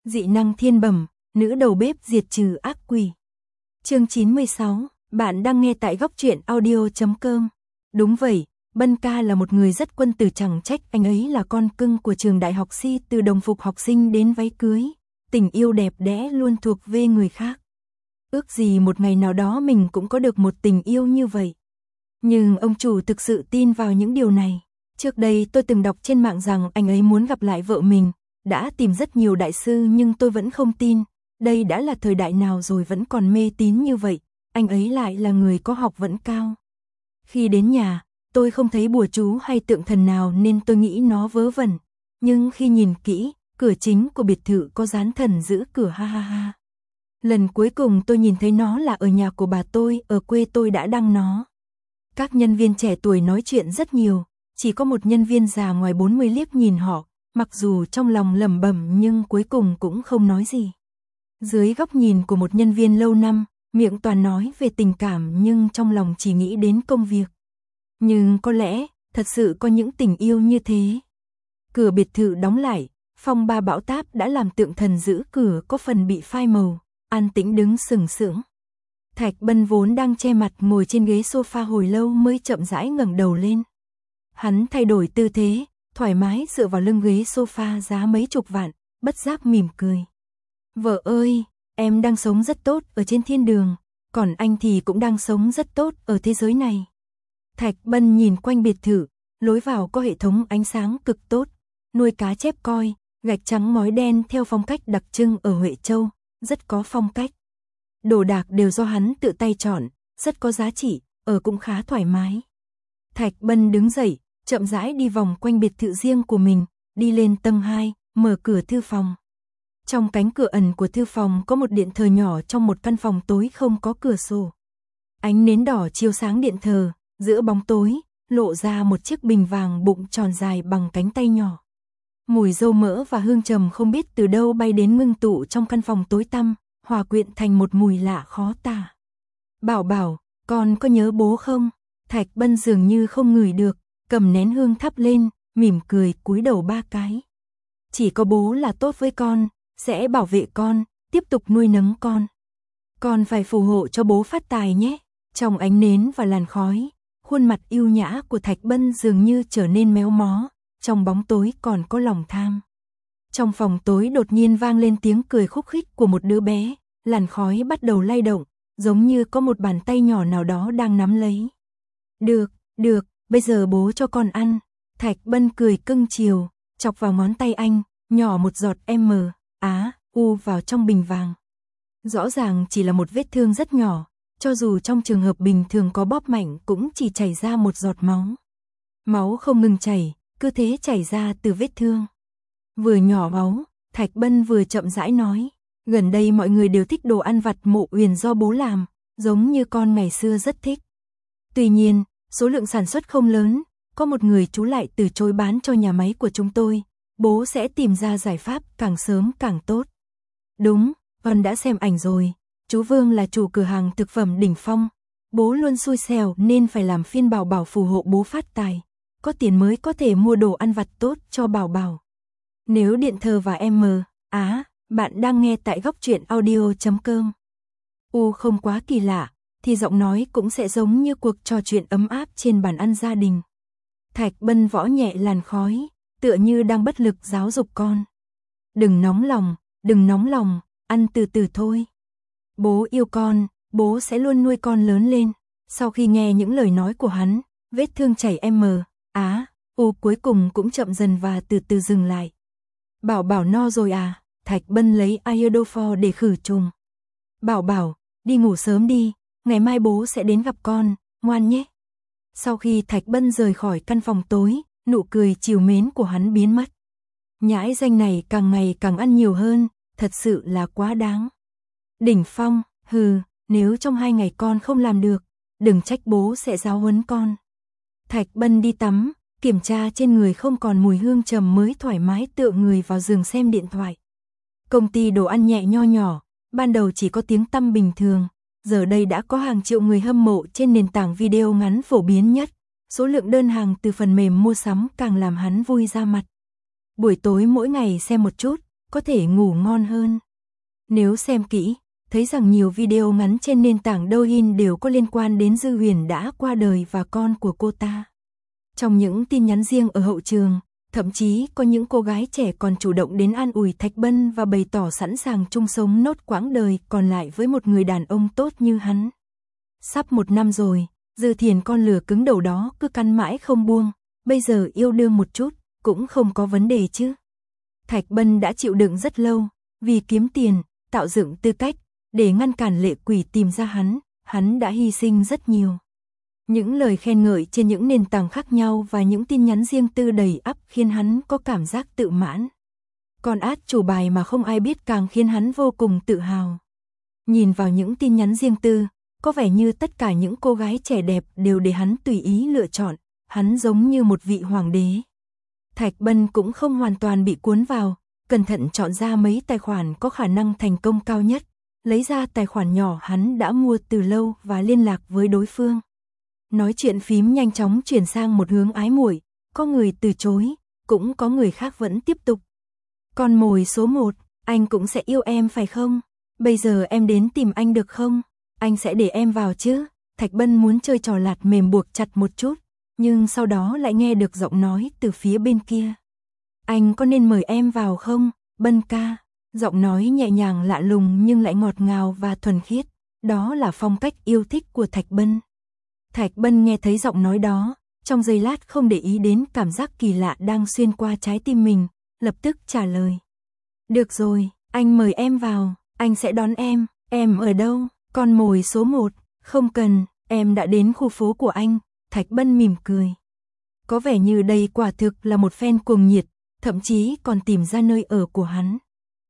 Dị năng thiên bẩm, nữ đầu bếp diệt trừ ác quỷ. Chương 96, bạn đang nghe tại góc truyện audio.com. Đúng vậy, Bân ca là một người rất quân tử, chẳng trách anh ấy là con cưng của trường đại học Si, từ đồng phục học sinh đến váy cưới. Tình yêu đẹp đẽ luôn thuộc về người khác. Ước gì một ngày nào đó mình cũng có được một tình yêu như vậy. Nhưng ông chủ thực sự tin vào những điều này. Trước đây tôi từng đọc trên mạng rằng anh ấy muốn gặp lại vợ mình, đã tìm rất nhiều đại sư nhưng tôi vẫn không tin. Đây đã là thời đại nào rồi vẫn còn mê tín như vậy, anh ấy lại là người có học vấn cao. Khi đến nhà, tôi không thấy bùa chú hay tượng thần nào nên tôi nghĩ nó vớ vẩn. Nhưng khi nhìn kỹ, cửa chính của biệt thự có dán thần giữ cửa, ha ha ha. Lần cuối cùng tôi nhìn thấy nó là ở nhà của bà tôi, ở quê tôi đã đăng nó. Các nhân viên trẻ tuổi nói chuyện rất nhiều, chỉ có một nhân viên già ngoài 40 liếc nhìn họ, mặc dù trong lòng lẩm bẩm nhưng cuối cùng cũng không nói gì. Dưới góc nhìn của một nhân viên lâu năm, miệng toàn nói về tình cảm nhưng trong lòng chỉ nghĩ đến công việc. Nhưng có lẽ, thật sự có những tình yêu như thế. Cửa biệt thự đóng lại, phong ba bão táp đã làm tượng thần giữ cửa có phần bị phai màu, an tĩnh đứng sừng sững. Thạch Bân vốn đang che mặt ngồi trên ghế sofa hồi lâu mới chậm rãi ngẩng đầu lên. Hắn thay đổi tư thế, thoải mái dựa vào lưng ghế sofa giá mấy chục vạn, bất giác mỉm cười. Vợ ơi, em đang sống rất tốt ở trên thiên đường, còn anh thì cũng đang sống rất tốt ở thế giới này. Thạch Bân nhìn quanh biệt thự, lối vào có hệ thống ánh sáng cực tốt, nuôi cá chép coi, gạch trắng ngói đen theo phong cách đặc trưng ở Huệ Châu, rất có phong cách. Đồ đạc đều do hắn tự tay chọn, rất có giá trị, ở cũng khá thoải mái. Thạch Bân đứng dậy, chậm rãi đi vòng quanh biệt thự riêng của mình, đi lên tầng 2, mở cửa thư phòng. Trong cánh cửa ẩn của thư phòng có một điện thờ nhỏ trong một căn phòng tối không có cửa sổ. Ánh nến đỏ chiếu sáng điện thờ, giữa bóng tối, lộ ra một chiếc bình vàng bụng tròn dài bằng cánh tay nhỏ. Mùi dâu mỡ và hương trầm không biết từ đâu bay đến ngưng tụ trong căn phòng tối tăm, hòa quyện thành một mùi lạ khó tả. Bảo Bảo, con có nhớ bố không? Thạch Bân dường như không ngửi được, cầm nén hương thắp lên, mỉm cười cúi đầu 3 cái. Chỉ có bố là tốt với con, sẽ bảo vệ con, tiếp tục nuôi nấng con. Con phải phù hộ cho bố phát tài nhé. Trong ánh nến và làn khói, khuôn mặt yêu nhã của Thạch Bân dường như trở nên méo mó, trong bóng tối còn có lòng tham. Trong phòng tối đột nhiên vang lên tiếng cười khúc khích của một đứa bé, làn khói bắt đầu lay động, giống như có một bàn tay nhỏ nào đó đang nắm lấy. Được, bây giờ bố cho con ăn. Thạch Bân cười cưng chiều, chọc vào ngón tay anh, nhỏ một giọt U vào trong bình vàng. Rõ ràng chỉ là một vết thương rất nhỏ, cho dù trong trường hợp bình thường có bóp mạnh cũng chỉ chảy ra một giọt máu. Máu không ngừng chảy, cứ thế chảy ra từ vết thương. Vừa nhỏ máu, Thạch Bân vừa chậm rãi nói, gần đây mọi người đều thích đồ ăn vặt Mộ Uyển do bố làm, giống như con ngày xưa rất thích. Tuy nhiên, số lượng sản xuất không lớn, có một người chú lại từ chối bán cho nhà máy của chúng tôi, bố sẽ tìm ra giải pháp càng sớm càng tốt. Đúng, con đã xem ảnh rồi, chú Vương là chủ cửa hàng thực phẩm đỉnh phong, bố luôn xui xẻo nên phải làm phiên Bảo Bảo phù hộ bố phát tài, có tiền mới có thể mua đồ ăn vặt tốt cho Bảo Bảo. Nếu điện thờ và bạn đang nghe tại góc truyện audio.com. Không quá kỳ lạ, thì giọng nói cũng sẽ giống như cuộc trò chuyện ấm áp trên bàn ăn gia đình. Thạch Bân võ nhẹ làn khói, tựa như đang bất lực giáo dục con. Đừng nóng lòng, ăn từ từ thôi. Bố yêu con, bố sẽ luôn nuôi con lớn lên. Sau khi nghe những lời nói của hắn, vết thương chảy cuối cùng cũng chậm dần và từ từ dừng lại. Bảo Bảo no rồi à? Thạch Bân lấy iodophor để khử trùng. Bảo Bảo, đi ngủ sớm đi, ngày mai bố sẽ đến gặp con, ngoan nhé. Sau khi Thạch Bân rời khỏi căn phòng tối, nụ cười trìu mến của hắn biến mất. Nhãi danh này càng ngày càng ăn nhiều hơn, thật sự là quá đáng. Đỉnh phong, nếu trong 2 ngày con không làm được, đừng trách bố sẽ giáo huấn con. Thạch Bân đi tắm, kiểm tra trên người không còn mùi hương trầm mới thoải mái tựa người vào giường xem điện thoại. Công ty đồ ăn nhẹ nho nhỏ, ban đầu chỉ có tiếng tăm bình thường, giờ đây đã có hàng triệu người hâm mộ trên nền tảng video ngắn phổ biến nhất. Số lượng đơn hàng từ phần mềm mua sắm càng làm hắn vui ra mặt. Buổi tối mỗi ngày xem một chút, có thể ngủ ngon hơn. Nếu xem kỹ, thấy rằng nhiều video ngắn trên nền tảng Douyin đều có liên quan đến Dư Huyền đã qua đời và con của cô ta. Trong những tin nhắn riêng ở hậu trường, thậm chí có những cô gái trẻ còn chủ động đến an ủi Thạch Bân và bày tỏ sẵn sàng chung sống nốt quãng đời còn lại với một người đàn ông tốt như hắn. Sắp 1 năm rồi, Dư Thiền con lừa cứng đầu đó cứ cắn mãi không buông, bây giờ yêu đương một chút, cũng không có vấn đề chứ. Thạch Bân đã chịu đựng rất lâu, vì kiếm tiền, tạo dựng tư cách, để ngăn cản lệ quỷ tìm ra hắn đã hy sinh rất nhiều. Những lời khen ngợi trên những nền tảng khác nhau và những tin nhắn riêng tư đầy ắp khiến hắn có cảm giác tự mãn. Còn át chủ bài mà không ai biết càng khiến hắn vô cùng tự hào. Nhìn vào những tin nhắn riêng tư, có vẻ như tất cả những cô gái trẻ đẹp đều để hắn tùy ý lựa chọn, hắn giống như một vị hoàng đế. Thạch Bân cũng không hoàn toàn bị cuốn vào, cẩn thận chọn ra mấy tài khoản có khả năng thành công cao nhất, lấy ra tài khoản nhỏ hắn đã mua từ lâu và liên lạc với đối phương. Nói chuyện phím nhanh chóng chuyển sang một hướng ái muội, có người từ chối, cũng có người khác vẫn tiếp tục. Con mồi số 1, anh cũng sẽ yêu em phải không? Bây giờ em đến tìm anh được không? Anh sẽ để em vào chứ? Thạch Bân muốn chơi trò lạt mềm buộc chặt một chút, nhưng sau đó lại nghe được giọng nói từ phía bên kia. Anh có nên mời em vào không, Bân ca? Giọng nói nhẹ nhàng lạ lùng nhưng lại ngọt ngào và thuần khiết, đó là phong cách yêu thích của Thạch Bân. Thạch Bân nghe thấy giọng nói đó, trong giây lát không để ý đến cảm giác kỳ lạ đang xuyên qua trái tim mình, lập tức trả lời. Được rồi, anh mời em vào, anh sẽ đón em ở đâu? Con mồi số 1, không cần, em đã đến khu phố của anh, Thạch Bân mỉm cười. Có vẻ như đây quả thực là một fan cuồng nhiệt, thậm chí còn tìm ra nơi ở của hắn.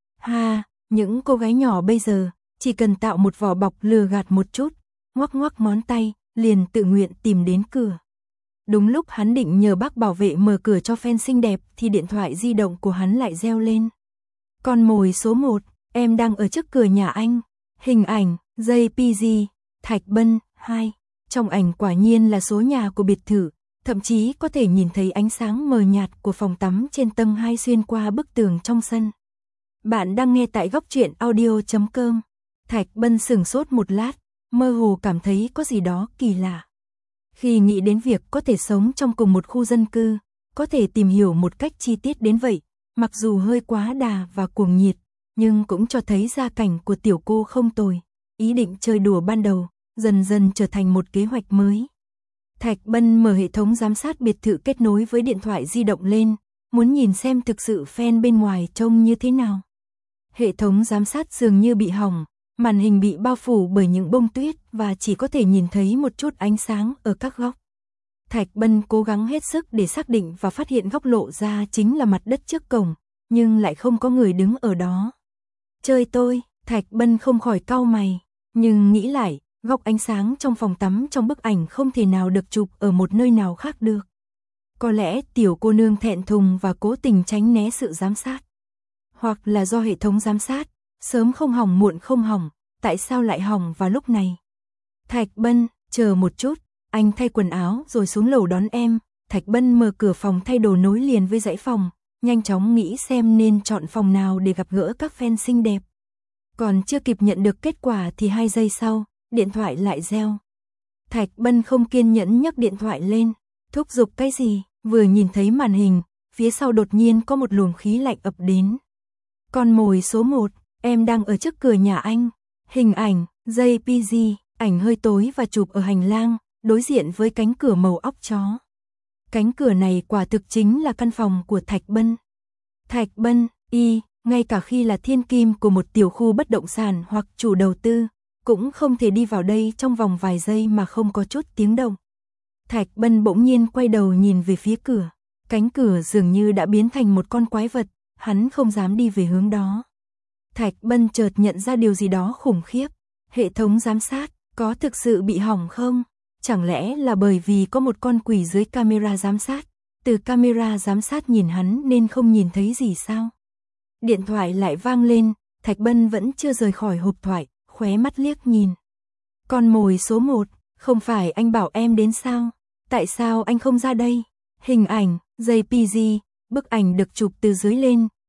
Ha, những cô gái nhỏ bây giờ, chỉ cần tạo một vỏ bọc lừa gạt một chút, ngoắc ngoắc ngón tay, liền tự nguyện tìm đến cửa. Đúng lúc hắn định nhờ bác bảo vệ mở cửa cho fan xinh đẹp thì điện thoại di động của hắn lại reo lên. Con mồi số 1, em đang ở trước cửa nhà anh. Hình ảnh, JPG, Thạch Bân, 2. Trong ảnh quả nhiên là số nhà của biệt thự, thậm chí có thể nhìn thấy ánh sáng mờ nhạt của phòng tắm trên tầng 2 xuyên qua bức tường trong sân. Bạn đang nghe tại góc truyện audio.com. Thạch Bân sửng sốt một lát, mơ hồ cảm thấy có gì đó kỳ lạ. Khi nghĩ đến việc có thể sống trong cùng một khu dân cư, có thể tìm hiểu một cách chi tiết đến vậy, mặc dù hơi quá đà và cuồng nhiệt, nhưng cũng cho thấy gia cảnh của tiểu cô không tồi. Ý định chơi đùa ban đầu, dần dần trở thành một kế hoạch mới. Thạch Bân mở hệ thống giám sát biệt thự kết nối với điện thoại di động lên, muốn nhìn xem thực sự fan bên ngoài trông như thế nào. Hệ thống giám sát dường như bị hỏng, màn hình bị bao phủ bởi những bông tuyết và chỉ có thể nhìn thấy một chút ánh sáng ở các góc. Thạch Bân cố gắng hết sức để xác định và phát hiện góc lộ ra chính là mặt đất trước cổng, nhưng lại không có người đứng ở đó. Chơi tôi, Thạch Bân không khỏi cau mày, nhưng nghĩ lại, góc ánh sáng trong phòng tắm trong bức ảnh không thể nào được chụp ở một nơi nào khác được. Có lẽ tiểu cô nương thẹn thùng và cố tình tránh né sự giám sát. Hoặc là do hệ thống giám sát, sớm không hỏng muộn không hỏng, tại sao lại hỏng vào lúc này? Thạch Bân, chờ một chút, anh thay quần áo rồi xuống lầu đón em. Thạch Bân mở cửa phòng thay đồ nối liền với dãy phòng, nhanh chóng nghĩ xem nên chọn phòng nào để gặp gỡ các fan xinh đẹp. Còn chưa kịp nhận được kết quả thì 2 giây sau, điện thoại lại reo. Thạch Bân không kiên nhẫn nhấc điện thoại lên, thúc giục cái gì, vừa nhìn thấy màn hình, phía sau đột nhiên có một luồng khí lạnh ập đến. Con mồi số 1, em đang ở trước cửa nhà anh. Hình ảnh, JPG, ảnh hơi tối và chụp ở hành lang, đối diện với cánh cửa màu óc chó. Cánh cửa này quả thực chính là căn phòng của Thạch Bân. Thạch Bân, ngay cả khi là thiên kim của một tiểu khu bất động sản hoặc chủ đầu tư, cũng không thể đi vào đây trong vòng vài giây mà không có chút tiếng động. Thạch Bân bỗng nhiên quay đầu nhìn về phía cửa, cánh cửa dường như đã biến thành một con quái vật, hắn không dám đi về hướng đó. Thạch Bân chợt nhận ra điều gì đó khủng khiếp, hệ thống giám sát có thực sự bị hỏng không? Chẳng lẽ là bởi vì có một con quỷ dưới camera giám sát, từ camera giám sát nhìn hắn nên không nhìn thấy gì sao? Điện thoại lại vang lên, Thạch Bân vẫn chưa rời khỏi hộp thoại, khóe mắt liếc nhìn. Con mồi số 1, không phải anh bảo em đến sao? Tại sao anh không ra đây? Hình ảnh, JPG, bức ảnh được chụp từ dưới lên,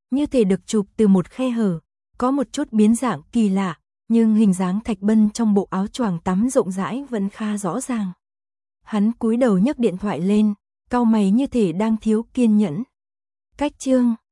như thể được chụp từ một khe hở, có một chút biến dạng kỳ lạ, nhưng hình dáng Thạch Bân trong bộ áo choàng tắm rộng rãi vẫn khá rõ ràng. Hắn cúi đầu nhấc điện thoại lên, cau mày như thể đang thiếu kiên nhẫn. Cách chương